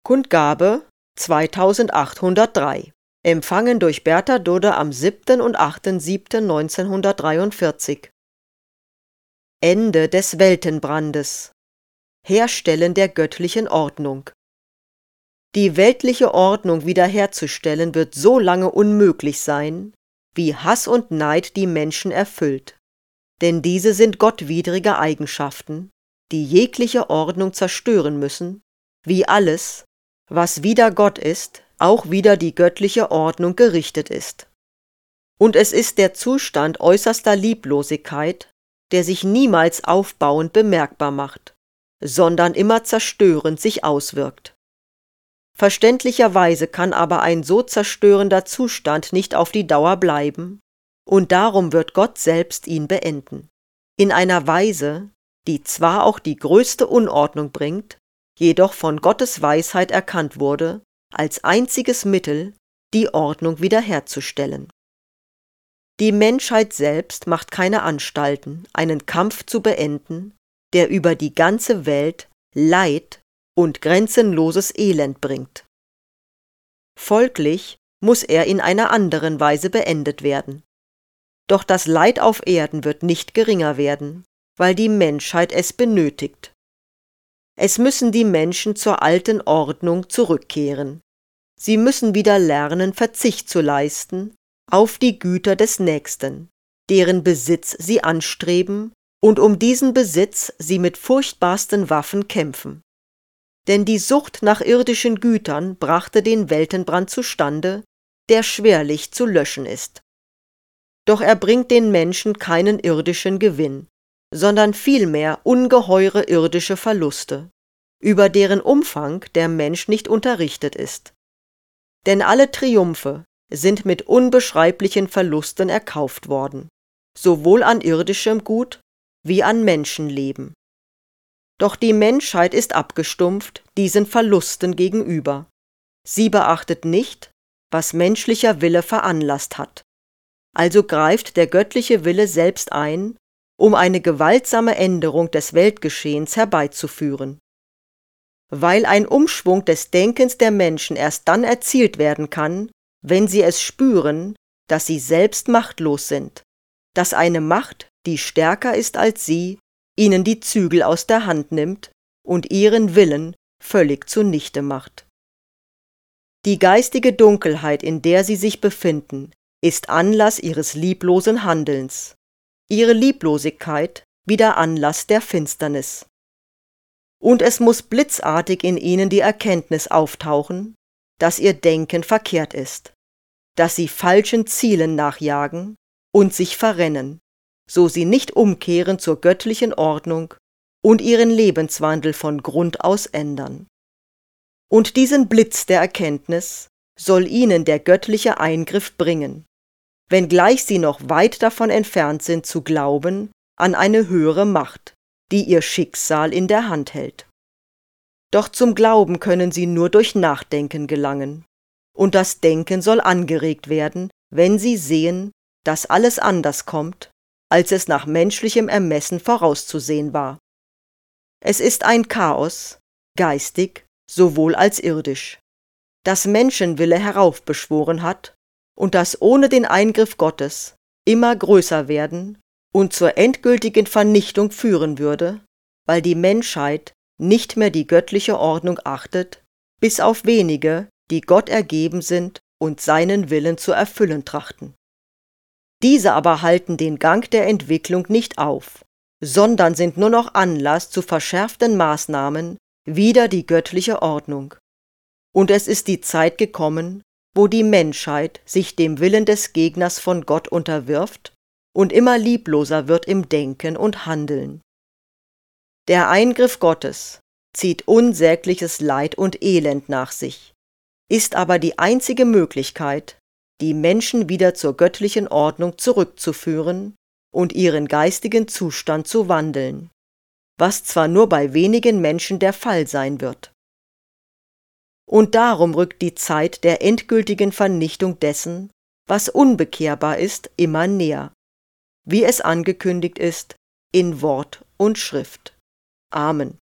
Kundgabe 2803. Empfangen durch Bertha Dudde am 7. und 8.7.1943. Ende des Weltenbrandes. Herstellen der göttlichen Ordnung. Die weltliche Ordnung wiederherzustellen wird so lange unmöglich sein, wie Hass und Neid die Menschen erfüllt. Denn diese sind gottwidrige Eigenschaften, die jegliche Ordnung zerstören müssen, wie alles, was wider Gott ist, auch wider die göttliche Ordnung gerichtet ist. Und es ist der Zustand äußerster Lieblosigkeit, der sich niemals aufbauend bemerkbar macht, sondern immer zerstörend sich auswirkt. Verständlicherweise kann aber ein so zerstörender Zustand nicht auf die Dauer bleiben, und darum wird Gott selbst ihn beenden. In einer Weise, die zwar auch die größte Unordnung bringt, jedoch von Gottes Weisheit erkannt wurde, als einziges Mittel, die Ordnung wiederherzustellen. Die Menschheit selbst macht keine Anstalten, einen Kampf zu beenden, der über die ganze Welt Leid und grenzenloses Elend bringt. Folglich muss er in einer anderen Weise beendet werden. Doch das Leid auf Erden wird nicht geringer werden, weil die Menschheit es benötigt. Es müssen die Menschen zur alten Ordnung zurückkehren. Sie müssen wieder lernen, Verzicht zu leisten auf die Güter des Nächsten, deren Besitz sie anstreben und um diesen Besitz sie mit furchtbarsten Waffen kämpfen. Denn die Sucht nach irdischen Gütern brachte den Weltenbrand zustande, der schwerlich zu löschen ist. Doch er bringt den Menschen keinen irdischen Gewinn, sondern vielmehr ungeheure irdische Verluste, über deren Umfang der Mensch nicht unterrichtet ist. Denn alle Triumphe sind mit unbeschreiblichen Verlusten erkauft worden, sowohl an irdischem Gut wie an Menschenleben. Doch die Menschheit ist abgestumpft diesen Verlusten gegenüber. Sie beachtet nicht, was menschlicher Wille veranlasst hat. Also greift der göttliche Wille selbst ein, um eine gewaltsame Änderung des Weltgeschehens herbeizuführen. Weil ein Umschwung des Denkens der Menschen erst dann erzielt werden kann, wenn sie es spüren, dass sie selbst machtlos sind, dass eine Macht, die stärker ist als sie, ihnen die Zügel aus der Hand nimmt und ihren Willen völlig zunichte macht. Die geistige Dunkelheit, in der sie sich befinden, ist Anlass ihres lieblosen Handelns, ihre Lieblosigkeit wieder Anlass der Finsternis. Und es muss blitzartig in ihnen die Erkenntnis auftauchen, dass ihr Denken verkehrt ist, dass sie falschen Zielen nachjagen und sich verrennen, so sie nicht umkehren zur göttlichen Ordnung und ihren Lebenswandel von Grund aus ändern. Und diesen Blitz der Erkenntnis soll ihnen der göttliche Eingriff bringen, wenngleich sie noch weit davon entfernt sind zu glauben an eine höhere Macht, die ihr Schicksal in der Hand hält. Doch zum Glauben können sie nur durch Nachdenken gelangen, und das Denken soll angeregt werden, wenn sie sehen, dass alles anders kommt, als es nach menschlichem Ermessen vorauszusehen war. Es ist ein Chaos, geistig sowohl als irdisch, das Menschenwille heraufbeschworen hat und das ohne den Eingriff Gottes immer größer werden und zur endgültigen Vernichtung führen würde, weil die Menschheit nicht mehr die göttliche Ordnung achtet, bis auf wenige, die Gott ergeben sind und seinen Willen zu erfüllen trachten. Diese aber halten den Gang der Entwicklung nicht auf, sondern sind nur noch Anlass zu verschärften Maßnahmen wider die göttliche Ordnung. Und es ist die Zeit gekommen, wo die Menschheit sich dem Willen des Gegners von Gott unterwirft und immer liebloser wird im Denken und Handeln. Der Eingriff Gottes zieht unsägliches Leid und Elend nach sich, ist aber die einzige Möglichkeit, die Menschen wieder zur göttlichen Ordnung zurückzuführen und ihren geistigen Zustand zu wandeln, was zwar nur bei wenigen Menschen der Fall sein wird. Und darum rückt die Zeit der endgültigen Vernichtung dessen, was unbekehrbar ist, immer näher, wie es angekündigt ist in Wort und Schrift. Amen.